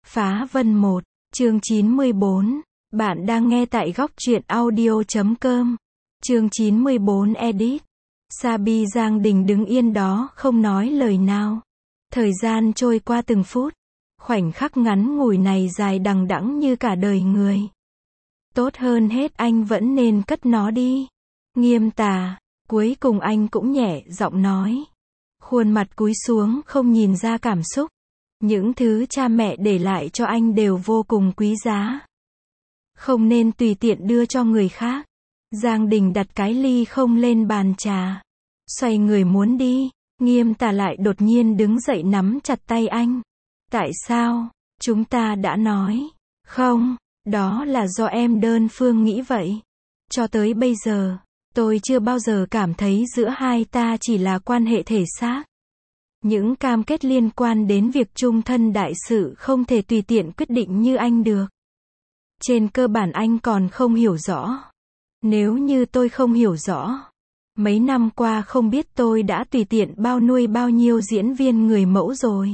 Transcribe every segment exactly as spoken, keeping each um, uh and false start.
Phá Vân một, chương chín mươi bốn. Bạn đang nghe tại góc truyện audio chấm com. Chương chín mươi bốn edit. Sabi Giang Đình đứng yên đó không nói lời nào. Thời gian trôi qua từng phút. Khoảnh khắc ngắn ngủi này dài đằng đẵng như cả đời người. Tốt hơn hết anh vẫn nên cất nó đi. Nghiêm Tà, cuối cùng anh cũng nhẹ giọng nói. Khuôn mặt cúi xuống không nhìn ra cảm xúc. Những thứ cha mẹ để lại cho anh đều vô cùng quý giá. Không nên tùy tiện đưa cho người khác. Giang Đình đặt cái ly không lên bàn trà. Xoay người muốn đi. Nghiêm Tà lại đột nhiên đứng dậy nắm chặt tay anh. Tại sao? Chúng ta đã nói. Không, đó là do em đơn phương nghĩ vậy. Cho tới bây giờ, tôi chưa bao giờ cảm thấy giữa hai ta chỉ là quan hệ thể xác. Những cam kết liên quan đến việc chung thân đại sự không thể tùy tiện quyết định như anh được. Trên cơ bản anh còn không hiểu rõ. Nếu như tôi không hiểu rõ, mấy năm qua không biết tôi đã tùy tiện bao nuôi bao nhiêu diễn viên người mẫu rồi.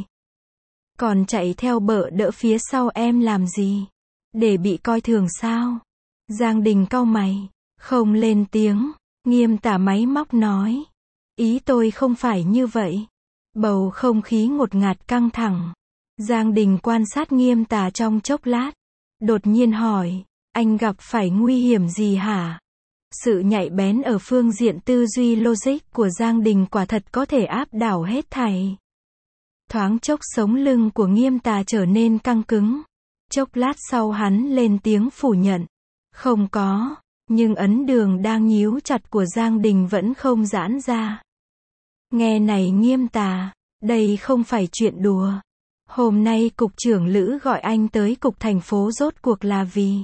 Còn chạy theo bợ đỡ phía sau em làm gì? Để bị coi thường sao? Giang Đình cau mày, không lên tiếng. Nghiêm Tà máy móc nói. Ý tôi không phải như vậy. Bầu không khí ngột ngạt căng thẳng. Giang Đình quan sát Nghiêm Tà trong chốc lát. Đột nhiên hỏi, anh gặp phải nguy hiểm gì hả? Sự nhạy bén ở phương diện tư duy logic của Giang Đình quả thật có thể áp đảo hết thảy. Thoáng chốc sống lưng của Nghiêm Tà trở nên căng cứng. Chốc lát sau hắn lên tiếng phủ nhận. Không có, nhưng ấn đường đang nhíu chặt của Giang Đình vẫn không giãn ra. Nghe này Nghiêm Tà, đây không phải chuyện đùa. Hôm nay cục trưởng Lữ gọi anh tới cục thành phố rốt cuộc là vì.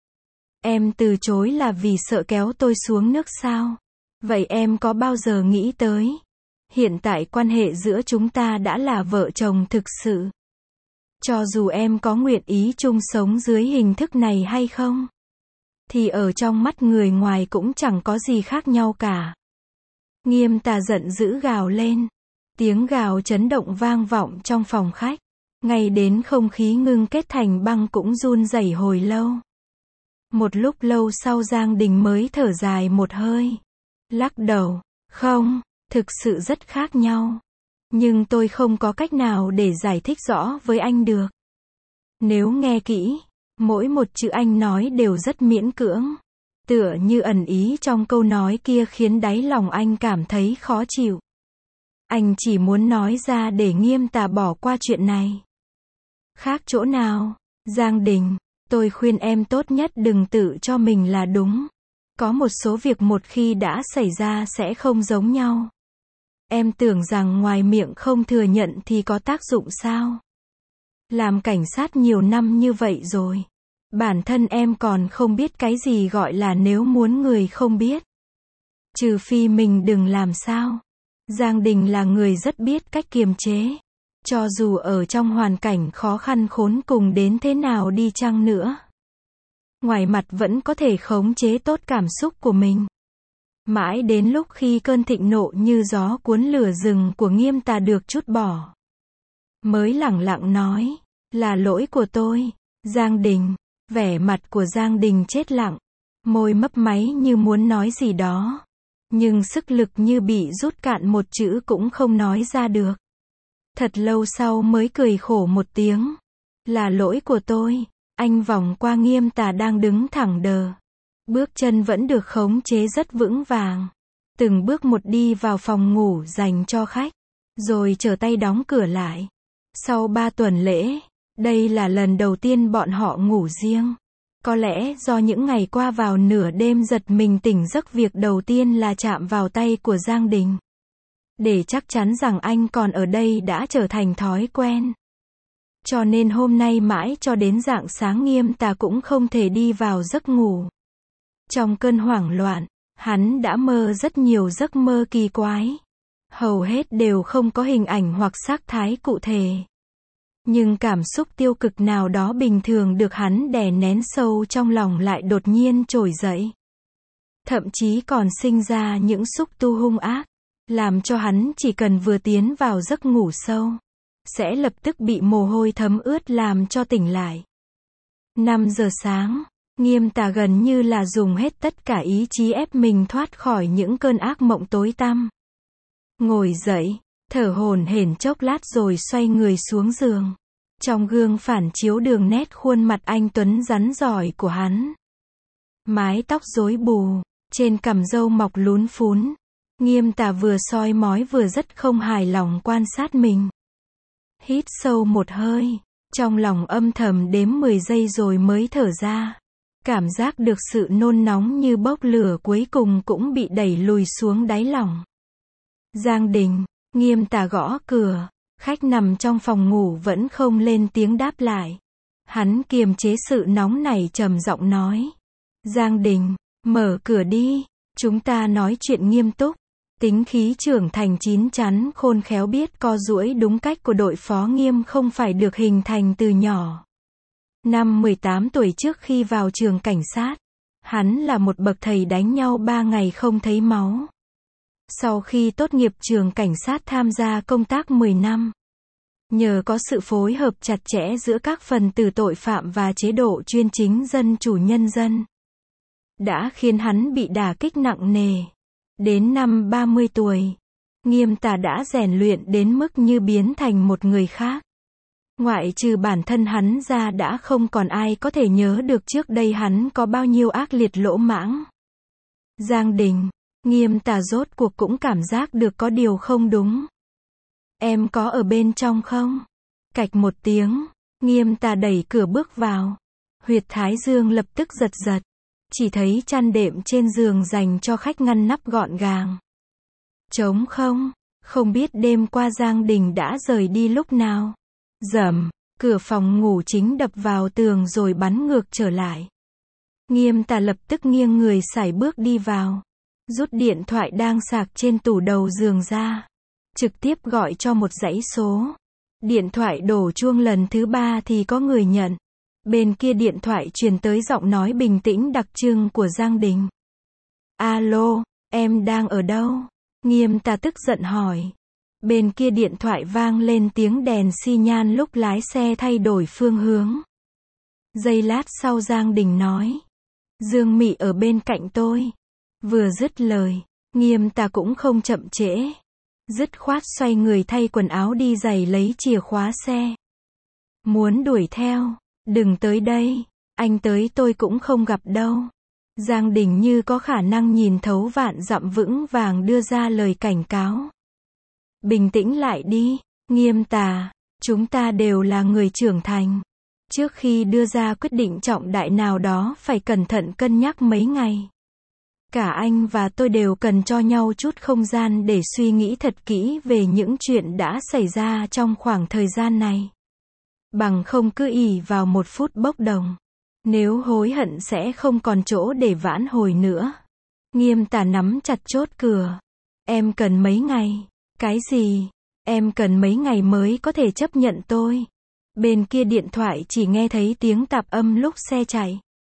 Em từ chối là vì sợ kéo tôi xuống nước sao? Vậy em có bao giờ nghĩ tới? Hiện tại quan hệ giữa chúng ta đã là vợ chồng thực sự. Cho dù em có nguyện ý chung sống dưới hình thức này hay không, thì ở trong mắt người ngoài cũng chẳng có gì khác nhau cả. Nghiêm Tà giận dữ gào lên. Tiếng gào chấn động vang vọng trong phòng khách. Ngay đến không khí ngưng kết thành băng cũng run rẩy hồi lâu. Một lúc lâu sau Giang Đình mới thở dài một hơi. Lắc đầu. Không, thực sự rất khác nhau. Nhưng tôi không có cách nào để giải thích rõ với anh được. Nếu nghe kỹ, mỗi một chữ anh nói đều rất miễn cưỡng. Tựa như ẩn ý trong câu nói kia khiến đáy lòng anh cảm thấy khó chịu. Anh chỉ muốn nói ra để Nghiêm Tà bỏ qua chuyện này. Khác chỗ nào? Giang Đình, tôi khuyên em tốt nhất đừng tự cho mình là đúng. Có một số việc một khi đã xảy ra sẽ không giống nhau. Em tưởng rằng ngoài miệng không thừa nhận thì có tác dụng sao? Làm cảnh sát nhiều năm như vậy rồi. Bản thân em còn không biết cái gì gọi là nếu muốn người không biết. Trừ phi mình đừng làm sao. Giang Đình là người rất biết cách kiềm chế. Cho dù ở trong hoàn cảnh khó khăn khốn cùng đến thế nào đi chăng nữa. Ngoài mặt vẫn có thể khống chế tốt cảm xúc của mình. Mãi đến lúc khi cơn thịnh nộ như gió cuốn lửa rừng của Nghiêm Tà được trút bỏ. Mới lẳng lặng nói, là lỗi của tôi, Giang Đình. Vẻ mặt của Giang Đình chết lặng. Môi mấp máy như muốn nói gì đó. Nhưng sức lực như bị rút cạn một chữ cũng không nói ra được. Thật lâu sau mới cười khổ một tiếng. Là lỗi của tôi. Anh vòng qua Nghiêm Tà đang đứng thẳng đờ. Bước chân vẫn được khống chế rất vững vàng. Từng bước một đi vào phòng ngủ dành cho khách. Rồi trở tay đóng cửa lại. Sau ba tuần lễ, đây là lần đầu tiên bọn họ ngủ riêng. Có lẽ do những ngày qua vào nửa đêm giật mình tỉnh giấc, việc đầu tiên là chạm vào tay của Giang Đình. Để chắc chắn rằng anh còn ở đây đã trở thành thói quen. Cho nên hôm nay mãi cho đến rạng sáng Nghiêm Tà cũng không thể đi vào giấc ngủ. Trong cơn hoảng loạn, hắn đã mơ rất nhiều giấc mơ kỳ quái. Hầu hết đều không có hình ảnh hoặc sắc thái cụ thể. Nhưng cảm xúc tiêu cực nào đó bình thường được hắn đè nén sâu trong lòng lại đột nhiên trồi dậy. Thậm chí còn sinh ra những xúc tu hung ác, làm cho hắn chỉ cần vừa tiến vào giấc ngủ sâu, sẽ lập tức bị mồ hôi thấm ướt làm cho tỉnh lại. năm giờ sáng, Nghiêm Tà gần như là dùng hết tất cả ý chí ép mình thoát khỏi những cơn ác mộng tối tăm. Ngồi dậy, thở hổn hển chốc lát rồi xoay người xuống giường. Trong gương phản chiếu đường nét khuôn mặt anh tuấn rắn giỏi của hắn. Mái tóc rối bù, trên cằm râu mọc lún phún. Nghiêm Tà vừa soi mói vừa rất không hài lòng quan sát mình. Hít sâu một hơi, trong lòng âm thầm đếm mười giây rồi mới thở ra. Cảm giác được sự nôn nóng như bốc lửa cuối cùng cũng bị đẩy lùi xuống đáy lòng. Giang Đình, Nghiêm Tà gõ cửa. Khách nằm trong phòng ngủ vẫn không lên tiếng đáp lại. Hắn kiềm chế sự nóng này trầm giọng nói. Giang Đình, mở cửa đi, chúng ta nói chuyện nghiêm túc. Tính khí trưởng thành chín chắn khôn khéo biết co duỗi đúng cách của đội phó Nghiêm không phải được hình thành từ nhỏ. Năm mười tám tuổi trước khi vào trường cảnh sát, hắn là một bậc thầy đánh nhau ba ngày không thấy máu. Sau khi tốt nghiệp trường cảnh sát tham gia công tác mười năm. Nhờ có sự phối hợp chặt chẽ giữa các phần tử tội phạm và chế độ chuyên chính dân chủ nhân dân, đã khiến hắn bị đả kích nặng nề. Đến năm ba mươi tuổi, Nghiêm Tà đã rèn luyện đến mức như biến thành một người khác. Ngoại trừ bản thân hắn ra đã không còn ai có thể nhớ được trước đây hắn có bao nhiêu ác liệt lỗ mãng. Giang Đình, Nghiêm Tà rốt cuộc cũng cảm giác được có điều không đúng. Em có ở bên trong không? Cạch một tiếng, Nghiêm Tà đẩy cửa bước vào. Huyệt thái dương lập tức giật giật. Chỉ thấy chăn đệm trên giường dành cho khách ngăn nắp gọn gàng. Trống không, không biết đêm qua Giang Đình đã rời đi lúc nào. Rầm, cửa phòng ngủ chính đập vào tường rồi bắn ngược trở lại. Nghiêm Tà lập tức nghiêng người sải bước đi vào. Rút điện thoại đang sạc trên tủ đầu giường ra. Trực tiếp gọi cho một dãy số. Điện thoại đổ chuông lần thứ ba thì có người nhận. Bên kia điện thoại truyền tới giọng nói bình tĩnh đặc trưng của Giang Đình. Alo, em đang ở đâu? Nghiêm Tà tức giận hỏi. Bên kia điện thoại vang lên tiếng đèn xi nhan lúc lái xe thay đổi phương hướng. Giây lát sau Giang Đình nói. Dương Mị ở bên cạnh tôi. Vừa dứt lời, Nghiêm Tà cũng không chậm trễ. Dứt khoát xoay người thay quần áo đi giày lấy chìa khóa xe. Muốn đuổi theo, đừng tới đây, anh tới tôi cũng không gặp đâu. Giang Đình như có khả năng nhìn thấu vạn dặm vững vàng đưa ra lời cảnh cáo. Bình tĩnh lại đi, Nghiêm Tà, chúng ta đều là người trưởng thành. Trước khi đưa ra quyết định trọng đại nào đó phải cẩn thận cân nhắc mấy ngày. Cả anh và tôi đều cần cho nhau chút không gian để suy nghĩ thật kỹ về những chuyện đã xảy ra trong khoảng thời gian này. Bằng không cứ ỷ vào một phút bốc đồng. Nếu hối hận sẽ không còn chỗ để vãn hồi nữa. Nghiêm Tà nắm chặt chốt cửa. Em cần mấy ngày? Cái gì? Em cần mấy ngày mới có thể chấp nhận tôi? Bên kia điện thoại chỉ nghe thấy tiếng tạp âm lúc xe chạy.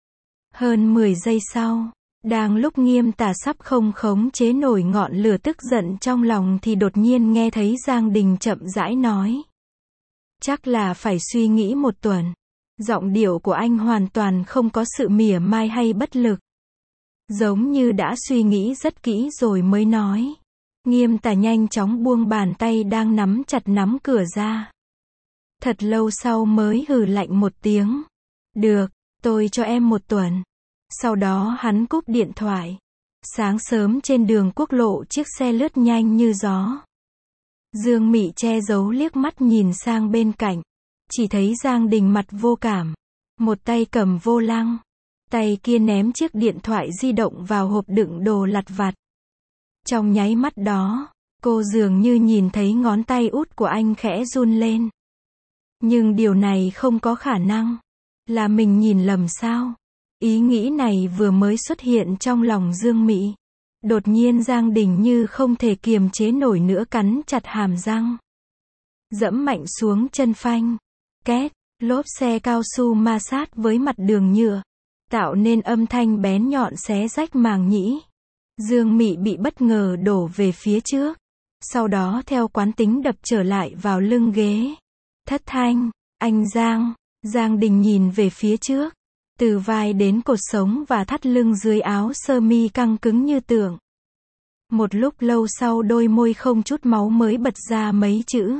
Hơn mười giây sau, đang lúc Nghiêm Tà sắp không khống chế nổi ngọn lửa tức giận trong lòng thì đột nhiên nghe thấy Giang Đình chậm rãi nói. Chắc là phải suy nghĩ một tuần. Giọng điệu của anh hoàn toàn không có sự mỉa mai hay bất lực. Giống như đã suy nghĩ rất kỹ rồi mới nói. Nghiêm Tà nhanh chóng buông bàn tay đang nắm chặt nắm cửa ra. Thật lâu sau mới hừ lạnh một tiếng. Được, tôi cho em một tuần. Sau đó hắn cúp điện thoại. Sáng sớm trên đường quốc lộ chiếc xe lướt nhanh như gió. Dương Mị che giấu liếc mắt nhìn sang bên cạnh. Chỉ thấy Giang Đình mặt vô cảm. Một tay cầm vô lăng. Tay kia ném chiếc điện thoại di động vào hộp đựng đồ lặt vặt. Trong nháy mắt đó, cô dường như nhìn thấy ngón tay út của anh khẽ run lên. Nhưng điều này không có khả năng. Là mình nhìn lầm sao? Ý nghĩ này vừa mới xuất hiện trong lòng Dương Mị. Đột nhiên Giang Đình như không thể kiềm chế nổi nữa cắn chặt hàm răng. Dẫm mạnh xuống chân phanh. Két, lốp xe cao su ma sát với mặt đường nhựa. Tạo nên âm thanh bén nhọn xé rách màng nhĩ. Dương Mị bị bất ngờ đổ về phía trước. sau đó theo quán tính đập trở lại vào lưng ghế. Thất thanh, anh Giang, Giang Đình nhìn về phía trước. Từ vai đến cột sống và thắt lưng dưới áo sơ mi căng cứng như tượng. Một lúc lâu sau đôi môi không chút máu mới bật ra mấy chữ.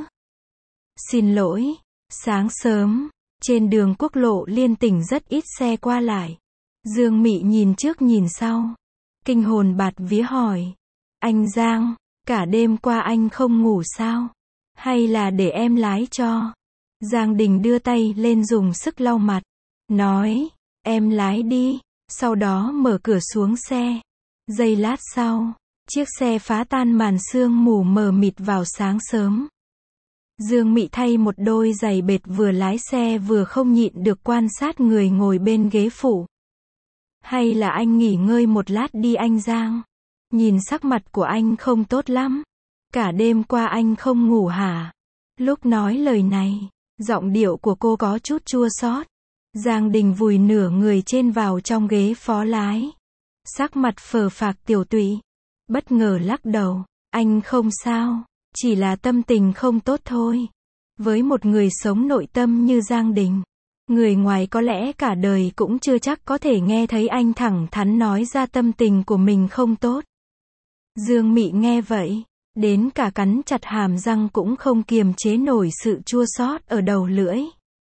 Xin lỗi, sáng sớm, trên đường quốc lộ liên tỉnh rất ít xe qua lại. Dương Mị nhìn trước nhìn sau. Kinh hồn bạt vía hỏi. Anh Giang, cả đêm qua anh không ngủ sao? Hay là để em lái cho? Giang Đình đưa tay lên dùng sức lau mặt. Nói, em lái đi. Sau đó mở cửa xuống xe. Giây lát sau, chiếc xe phá tan màn sương mù mờ mịt vào sáng sớm. Dương Mị thay một đôi giày bệt vừa lái xe vừa không nhịn được quan sát người ngồi bên ghế phụ. Hay là anh nghỉ ngơi một lát đi anh Giang? Nhìn sắc mặt của anh không tốt lắm. Cả đêm qua anh không ngủ hả? Lúc nói lời này, giọng điệu của cô có chút chua xót. Giang Đình vùi nửa người trên vào trong ghế phó lái. Sắc mặt phờ phạc tiểu tụy. Bất ngờ lắc đầu. Anh không sao, chỉ là tâm tình không tốt thôi. Với một người sống nội tâm như Giang Đình, người ngoài có lẽ cả đời cũng chưa chắc có thể nghe thấy anh thẳng thắn nói ra tâm tình của mình không tốt. Dương Mị nghe vậy, đến cả cắn chặt hàm răng cũng không kiềm chế nổi sự chua xót ở đầu lưỡi.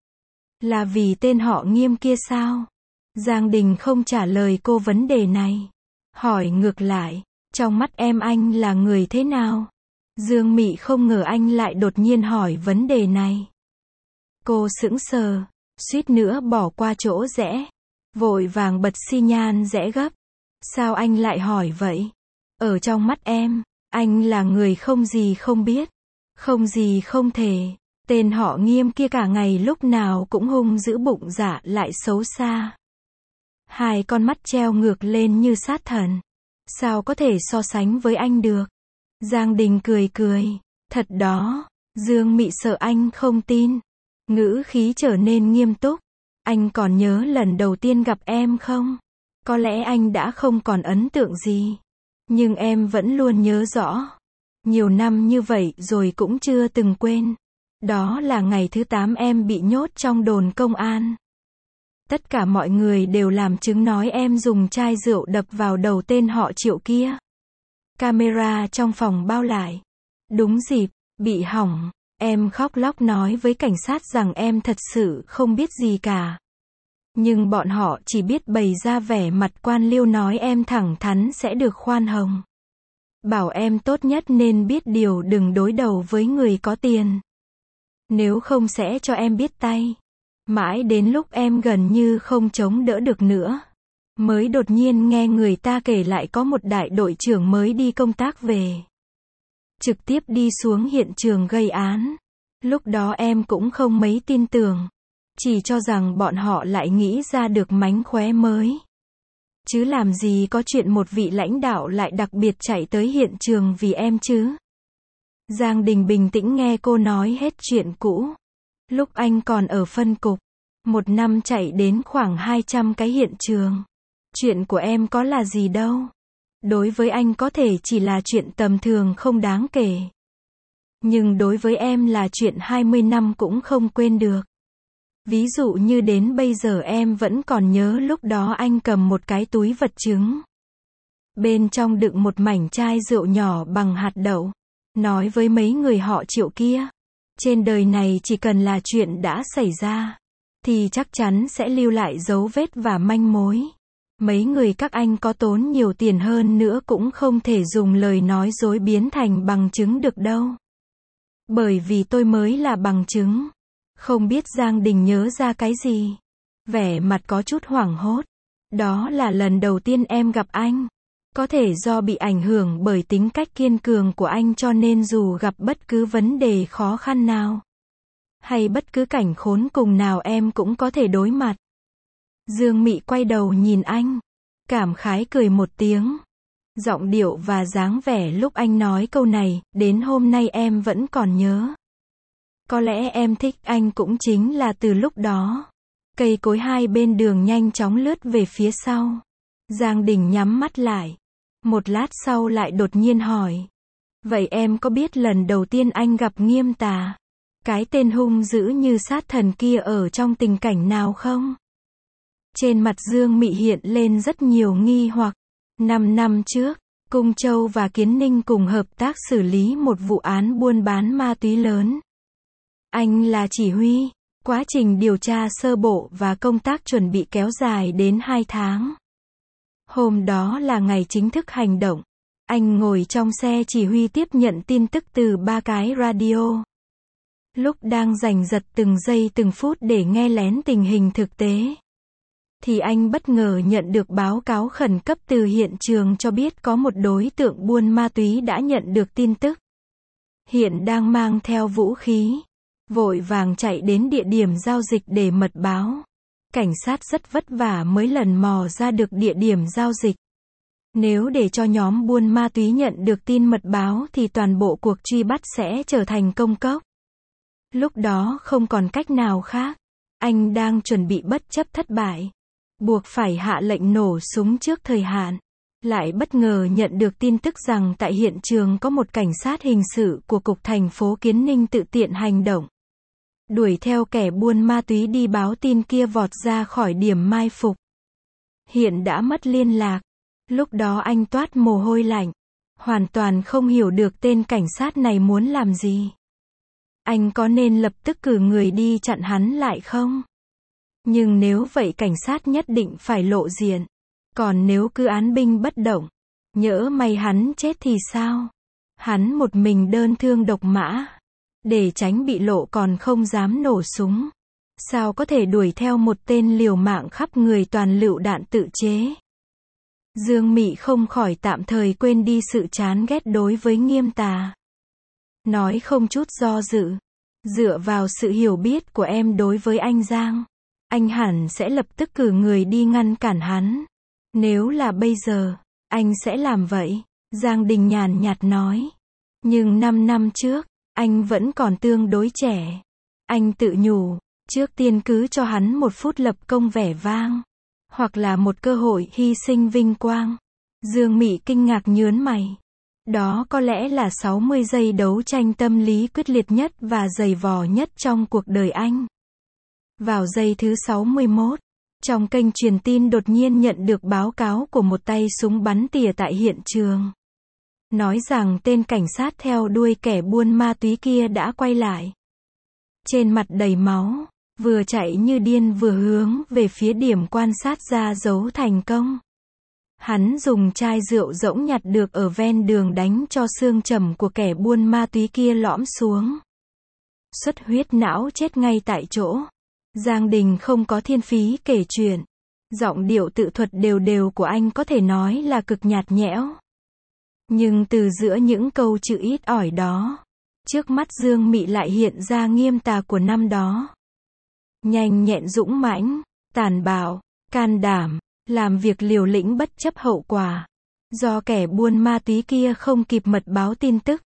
Là vì tên họ Nghiêm kia sao? Giang Đình không trả lời cô vấn đề này. Hỏi ngược lại, trong mắt em anh là người thế nào? Dương Mị không ngờ anh lại đột nhiên hỏi vấn đề này. Cô sững sờ, suýt nữa bỏ qua chỗ rẽ. Vội vàng bật xi nhan rẽ gấp. Sao anh lại hỏi vậy? Ở trong mắt em, anh là người không gì không biết. Không gì không thể. Tên họ Nghiêm kia cả ngày lúc nào cũng hung dữ bụng dạ lại xấu xa. Hai con mắt treo ngược lên như sát thần. Sao có thể so sánh với anh được? Giang Đình cười cười. Thật đó. Dương Mị sợ anh không tin. Ngữ khí trở nên nghiêm túc. Anh còn nhớ lần đầu tiên gặp em không? Có lẽ anh đã không còn ấn tượng gì. Nhưng em vẫn luôn nhớ rõ. Nhiều năm như vậy rồi cũng chưa từng quên. Đó là ngày thứ tám em bị nhốt trong đồn công an. Tất cả mọi người đều làm chứng nói em dùng chai rượu đập vào đầu tên họ Triệu kia. Camera trong phòng bao lại. Đúng dịp, bị hỏng. Em khóc lóc nói với cảnh sát rằng em thật sự không biết gì cả. Nhưng bọn họ chỉ biết bày ra vẻ mặt quan liêu nói em thẳng thắn sẽ được khoan hồng. Bảo em tốt nhất nên biết điều đừng đối đầu với người có tiền. Nếu không sẽ cho em biết tay. Mãi đến lúc em gần như không chống đỡ được nữa. Mới đột nhiên nghe người ta kể lại có một đại đội trưởng mới đi công tác về. Trực tiếp đi xuống hiện trường gây án. Lúc đó em cũng không mấy tin tưởng. Chỉ cho rằng bọn họ lại nghĩ ra được mánh khóe mới. Chứ làm gì có chuyện một vị lãnh đạo lại đặc biệt chạy tới hiện trường vì em chứ. Giang Đình bình tĩnh nghe cô nói hết chuyện cũ. Lúc anh còn ở phân cục, một năm chạy đến khoảng hai trăm cái hiện trường. Chuyện của em có là gì đâu. Đối với anh có thể chỉ là chuyện tầm thường không đáng kể. Nhưng đối với em là chuyện hai mươi năm cũng không quên được. Ví dụ như đến bây giờ em vẫn còn nhớ lúc đó anh cầm một cái túi vật chứng. Bên trong đựng một mảnh chai rượu nhỏ bằng hạt đậu. Nói với mấy người họ Triệu kia. Trên đời này chỉ cần là chuyện đã xảy ra. Thì chắc chắn sẽ lưu lại dấu vết và manh mối. Mấy người các anh có tốn nhiều tiền hơn nữa cũng không thể dùng lời nói dối biến thành bằng chứng được đâu. Bởi vì tôi mới là bằng chứng. Không biết Giang Đình nhớ ra cái gì. Vẻ mặt có chút hoảng hốt. Đó là lần đầu tiên em gặp anh. Có thể do bị ảnh hưởng bởi tính cách kiên cường của anh cho nên dù gặp bất cứ vấn đề khó khăn nào. Hay bất cứ cảnh khốn cùng nào em cũng có thể đối mặt. Dương Mị quay đầu nhìn anh. Cảm khái cười một tiếng. Giọng điệu và dáng vẻ lúc anh nói câu này, đến hôm nay em vẫn còn nhớ. Có lẽ em thích anh cũng chính là từ lúc đó. Cây cối hai bên đường nhanh chóng lướt về phía sau. Giang Đình nhắm mắt lại. Một lát sau lại đột nhiên hỏi. Vậy em có biết lần đầu tiên anh gặp Nghiêm Tà, cái tên hung dữ như sát thần kia ở trong tình cảnh nào không? Trên mặt Dương Mị hiện lên rất nhiều nghi hoặc. Năm năm trước, Cung Châu và Kiến Ninh cùng hợp tác xử lý một vụ án buôn bán ma túy lớn. Anh là chỉ huy. Quá trình điều tra sơ bộ và công tác chuẩn bị kéo dài đến hai tháng. Hôm đó là ngày chính thức hành động. Anh ngồi trong xe chỉ huy tiếp nhận tin tức từ ba cái radio. Lúc đang giành giật từng giây từng phút để nghe lén tình hình thực tế, thì anh bất ngờ nhận được báo cáo khẩn cấp từ hiện trường cho biết có một đối tượng buôn ma túy đã nhận được tin tức. Hiện đang mang theo vũ khí. Vội vàng chạy đến địa điểm giao dịch để mật báo. Cảnh sát rất vất vả mới lần mò ra được địa điểm giao dịch. Nếu để cho nhóm buôn ma túy nhận được tin mật báo thì toàn bộ cuộc truy bắt sẽ trở thành công cốc. Lúc đó không còn cách nào khác. Anh đang chuẩn bị bất chấp thất bại, buộc phải hạ lệnh nổ súng trước thời hạn. Lại bất ngờ nhận được tin tức rằng tại hiện trường có một cảnh sát hình sự của cục thành phố Kiến Ninh tự tiện hành động. Đuổi theo kẻ buôn ma túy đi báo tin kia vọt ra khỏi điểm mai phục. Hiện đã mất liên lạc. Lúc đó anh toát mồ hôi lạnh. Hoàn toàn không hiểu được tên cảnh sát này muốn làm gì. Anh có nên lập tức cử người đi chặn hắn lại không? Nhưng nếu vậy cảnh sát nhất định phải lộ diện. Còn nếu cứ án binh bất động, nhỡ may hắn chết thì sao? Hắn một mình đơn thương độc mã. Để tránh bị lộ còn không dám nổ súng. Sao có thể đuổi theo một tên liều mạng khắp người toàn lựu đạn tự chế? Dương Mị không khỏi tạm thời quên đi sự chán ghét đối với Nghiêm Tà. Nói không chút do dự. Dựa vào sự hiểu biết của em đối với anh Giang, anh hẳn sẽ lập tức cử người đi ngăn cản hắn. Nếu là bây giờ, anh sẽ làm vậy. Giang Đình nhàn nhạt nói. Nhưng năm năm trước, anh vẫn còn tương đối trẻ. Anh tự nhủ, trước tiên cứ cho hắn một phút lập công vẻ vang. Hoặc là một cơ hội hy sinh vinh quang. Dương Mị kinh ngạc nhớn mày. Đó có lẽ là sáu mươi giây đấu tranh tâm lý quyết liệt nhất và dày vò nhất trong cuộc đời anh. Vào giây thứ sáu mươi mốt, trong kênh truyền tin đột nhiên nhận được báo cáo của một tay súng bắn tỉa tại hiện trường. Nói rằng tên cảnh sát theo đuôi kẻ buôn ma túy kia đã quay lại. Trên mặt đầy máu, vừa chạy như điên vừa hướng về phía điểm quan sát ra dấu thành công. Hắn dùng chai rượu rỗng nhặt được ở ven đường đánh cho xương chẩm của kẻ buôn ma túy kia lõm xuống. Xuất huyết não chết ngay tại chỗ. Giang Đình không có thiên phí kể chuyện. Giọng điệu tự thuật đều đều của anh có thể nói là cực nhạt nhẽo. Nhưng từ giữa những câu chữ ít ỏi đó, trước mắt Dương Mị lại hiện ra Nghiêm Tà của năm đó. Nhanh nhẹn dũng mãnh, tàn bạo, can đảm, làm việc liều lĩnh bất chấp hậu quả. Do kẻ buôn ma túy kia không kịp mật báo tin tức,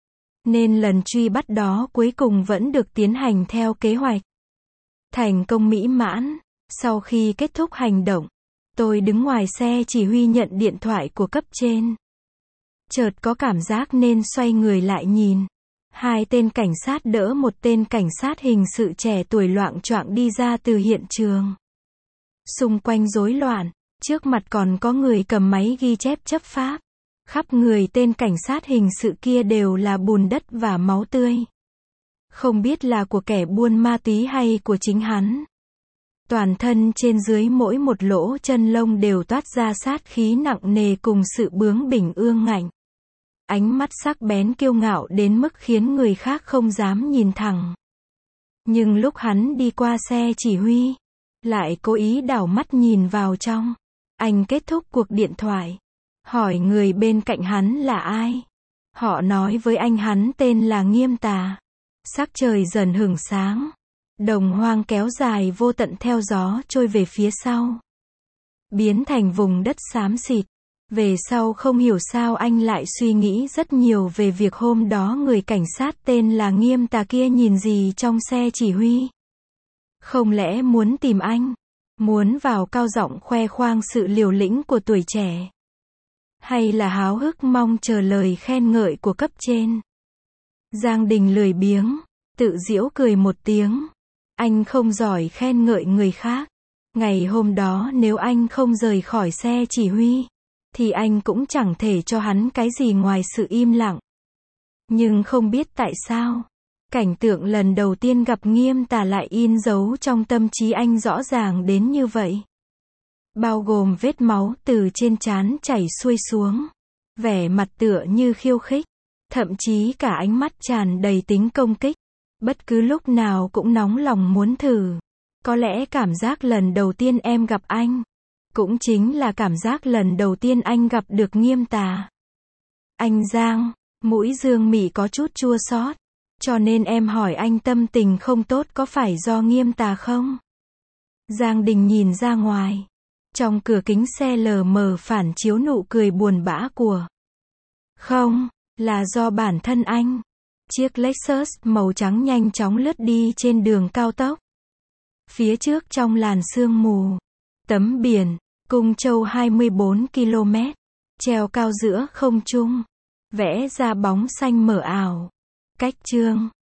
nên lần truy bắt đó cuối cùng vẫn được tiến hành theo kế hoạch. Thành công mỹ mãn. Sau khi kết thúc hành động, tôi đứng ngoài xe chỉ huy nhận điện thoại của cấp trên. Chợt có cảm giác nên xoay người lại nhìn. Hai tên cảnh sát đỡ một tên cảnh sát hình sự trẻ tuổi loạng choạng đi ra từ hiện trường. Xung quanh rối loạn, trước mặt còn có người cầm máy ghi chép chấp pháp. Khắp người tên cảnh sát hình sự kia đều là bùn đất và máu tươi. Không biết là của kẻ buôn ma túy hay của chính hắn. Toàn thân trên dưới mỗi một lỗ chân lông đều toát ra sát khí nặng nề cùng sự bướng bỉnh ương ngạnh. Ánh mắt sắc bén kiêu ngạo đến mức khiến người khác không dám nhìn thẳng. Nhưng lúc hắn đi qua xe chỉ huy, lại cố ý đảo mắt nhìn vào trong. Anh kết thúc cuộc điện thoại, hỏi người bên cạnh hắn là ai. Họ nói với anh hắn tên là Nghiêm Tà. Sắc trời dần hửng sáng. Đồng hoang kéo dài vô tận theo gió trôi về phía sau. Biến thành vùng đất xám xịt. Về sau không hiểu sao anh lại suy nghĩ rất nhiều về việc hôm đó người cảnh sát tên là Nghiêm Tà kia nhìn gì trong xe chỉ huy. Không lẽ muốn tìm anh? Muốn vào cao giọng khoe khoang sự liều lĩnh của tuổi trẻ? Hay là háo hức mong chờ lời khen ngợi của cấp trên? Giang Đình lười biếng, tự giễu cười một tiếng. Anh không giỏi khen ngợi người khác. Ngày hôm đó nếu anh không rời khỏi xe chỉ huy, thì anh cũng chẳng thể cho hắn cái gì ngoài sự im lặng. Nhưng không biết tại sao, cảnh tượng lần đầu tiên gặp Nghiêm Tà lại in dấu trong tâm trí anh rõ ràng đến như vậy. Bao gồm vết máu từ trên trán chảy xuôi xuống, vẻ mặt tựa như khiêu khích, thậm chí cả ánh mắt tràn đầy tính công kích. Bất cứ lúc nào cũng nóng lòng muốn thử. Có lẽ cảm giác lần đầu tiên em gặp anh, cũng chính là cảm giác lần đầu tiên anh gặp được Nghiêm Tà. Anh Giang, mũi Dương Mị có chút chua xót. Cho nên em hỏi anh tâm tình không tốt có phải do Nghiêm Tà không? Giang Đình nhìn ra ngoài. Trong cửa kính xe lờ mờ phản chiếu nụ cười buồn bã của. Không, là do bản thân anh. Chiếc Lexus màu trắng nhanh chóng lướt đi trên đường cao tốc. Phía trước trong làn sương mù, tấm biển, Cung Châu hai mươi bốn ki lô mét, treo cao giữa không trung, vẽ ra bóng xanh mờ ảo. Cách chương